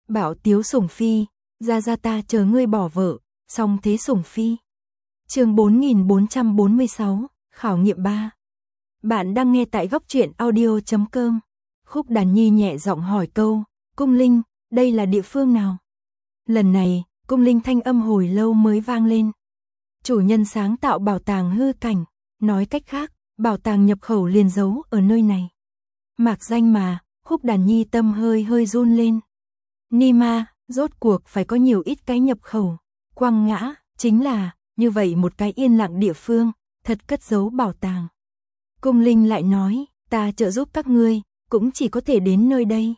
Bảo Tiếu sủng phi, ra ta chờ ngươi bỏ vợ, xong thế sủng phi. Chương 4446, khảo nghiệm 3. Bạn đang nghe tại góc truyện audio.com. Khúc Đàn Nhi nhẹ giọng hỏi câu, Cung Linh, đây là địa phương nào? Lần này, Cung Linh thanh âm hồi lâu mới vang lên. Chủ nhân sáng tạo bảo tàng hư cảnh, nói cách khác, bảo tàng nhập khẩu liền giấu ở nơi này. Mạc danh mà, Khúc Đàn Nhi tâm hơi run lên. Nima, rốt cuộc phải có nhiều ít cái nhập khẩu. Quăng ngã, chính là, như vậy một cái yên lặng địa phương, thật cất giấu bảo tàng. Cung Linh lại nói, ta trợ giúp các ngươi, cũng chỉ có thể đến nơi đây.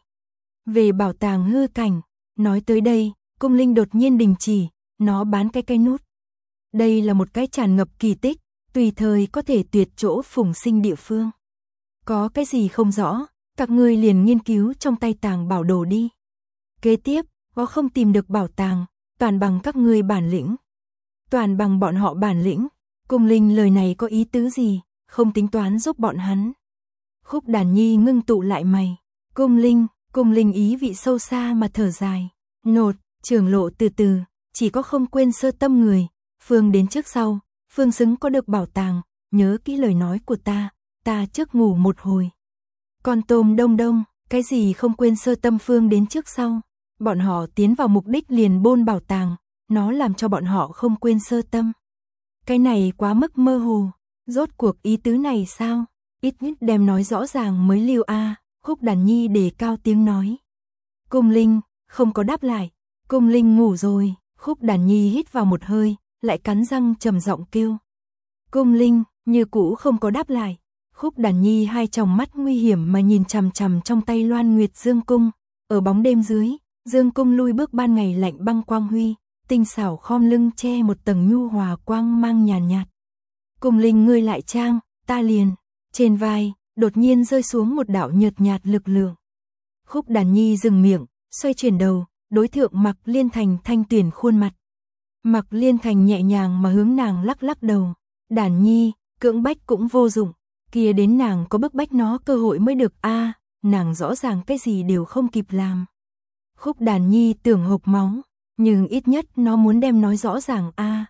Về bảo tàng hư cảnh, nói tới đây, Cung Linh đột nhiên đình chỉ, nó bán cái nút. Đây là một cái tràn ngập kỳ tích, tùy thời có thể tuyệt chỗ phùng sinh địa phương. Có cái gì không rõ, các ngươi liền nghiên cứu trong tay tàng bảo đồ đi. Kế tiếp, có không tìm được bảo tàng, toàn bằng các ngươi bản lĩnh. Toàn bằng bọn họ bản lĩnh. Cung Linh lời này có ý tứ gì, không tính toán giúp bọn hắn. Khúc Đàn Nhi ngưng tụ lại mày. Cung Linh ý vị sâu xa mà thở dài. Nột, Trường Lộ từ từ, chỉ có không quên sơ tâm người. Phương đến trước sau, Phương xứng có được bảo tàng, nhớ kỹ lời nói của ta trước ngủ một hồi. Con tôm đông, cái gì không quên sơ tâm Phương đến trước sau. Bọn họ tiến vào mục đích liền bôn bảo tàng, nó làm cho bọn họ không quên sơ tâm. Cái này quá mức mơ hồ, rốt cuộc ý tứ này sao? Ít nhất đem nói rõ ràng mới lưu a. Khúc Đàn Nhi đề cao tiếng nói. Cung Linh không có đáp lại. Cung Linh ngủ rồi. Khúc Đàn Nhi hít vào một hơi, lại cắn răng trầm giọng kêu. Cung Linh như cũ không có đáp lại. Khúc Đàn Nhi hai tròng mắt nguy hiểm mà nhìn chằm chằm trong tay Loan Nguyệt Dương Cung. Ở bóng đêm dưới, Dương Cung lui bước ban ngày lạnh băng quang huy, tinh xảo khom lưng che một tầng nhu hòa quang mang nhàn nhạt. Cung Linh ngươi lại trang, ta liền. Trên vai, đột nhiên rơi xuống một đạo nhợt nhạt lực lượng. Khúc Đàn Nhi dừng miệng, xoay chuyển đầu, đối thượng Mạc Liên Thành thanh tuyển khuôn mặt. Mạc Liên Thành nhẹ nhàng mà hướng nàng lắc đầu. Đàn Nhi, cưỡng bách cũng vô dụng, kia đến nàng có bức bách nó cơ hội mới được a. Nàng rõ ràng cái gì đều không kịp làm. Khúc Đàn Nhi tưởng hộc máu, nhưng ít nhất nó muốn đem nói rõ ràng a.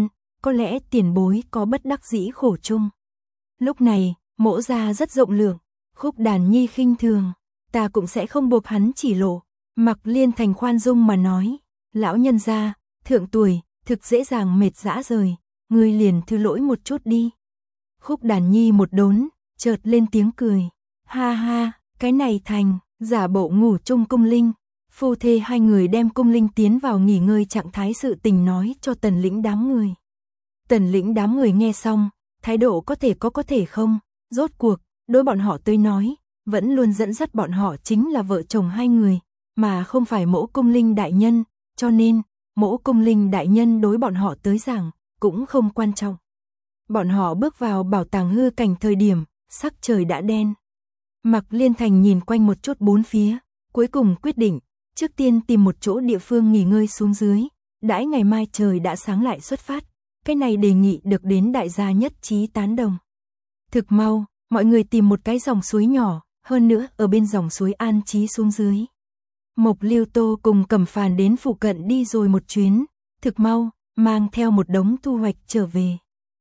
Có lẽ tiền bối có bất đắc dĩ khổ chung. Lúc này, Mỗ gia rất rộng lượng. Khúc Đàn Nhi khinh thường, ta cũng sẽ không buộc hắn chỉ lộ. Mạc Liên Thành khoan dung mà nói, lão nhân gia, thượng tuổi, thực dễ dàng mệt dã rời, ngươi liền thứ lỗi một chút đi. Khúc Đàn Nhi một đốn, chợt lên tiếng cười. Ha ha, cái này thành, giả bộ ngủ chung Cung Linh. Phu thê hai người đem Cung Linh tiến vào nghỉ ngơi trạng thái sự tình nói cho Tần Lĩnh đám người. Tần Lĩnh đám người nghe xong, thái độ có thể không, rốt cuộc, đối bọn họ tới nói, vẫn luôn dẫn dắt bọn họ chính là vợ chồng hai người, mà không phải Mỗ Cung Linh đại nhân, cho nên, Mỗ Cung Linh đại nhân đối bọn họ tới giảng, cũng không quan trọng. Bọn họ bước vào bảo tàng hư cảnh thời điểm, sắc trời đã đen. Mạc Liên Thành nhìn quanh một chút bốn phía, cuối cùng quyết định, trước tiên tìm một chỗ địa phương nghỉ ngơi xuống dưới, đãi ngày mai trời đã sáng lại xuất phát. Cái này đề nghị được đến đại gia nhất trí tán đồng. Thực mau, mọi người tìm một cái dòng suối nhỏ, hơn nữa ở bên dòng suối an trí xuống dưới. Mộc Liêu Tô cùng Cẩm Phàn đến phụ cận đi rồi một chuyến, thực mau, mang theo một đống thu hoạch trở về.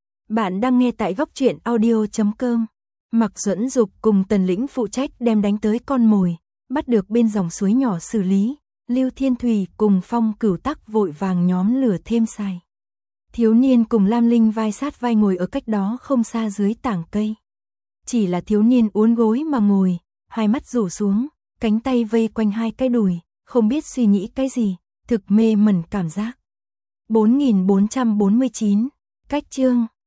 Bạn đang nghe tại góc truyện audio.com. Mạc Duẫn Dục cùng Tần Lĩnh phụ trách đem đánh tới con mồi, bắt được bên dòng suối nhỏ xử lý. Lưu Thiên Thủy cùng Phong Cửu Tắc vội vàng nhóm lửa thêm xài. Thiếu niên cùng Lam Linh vai sát vai ngồi ở cách đó không xa dưới tảng cây. Chỉ là thiếu niên uốn gối mà ngồi, hai mắt rủ xuống, cánh tay vây quanh hai cái đùi, không biết suy nghĩ cái gì, thực mê mẩn cảm giác. 4449, cách chương.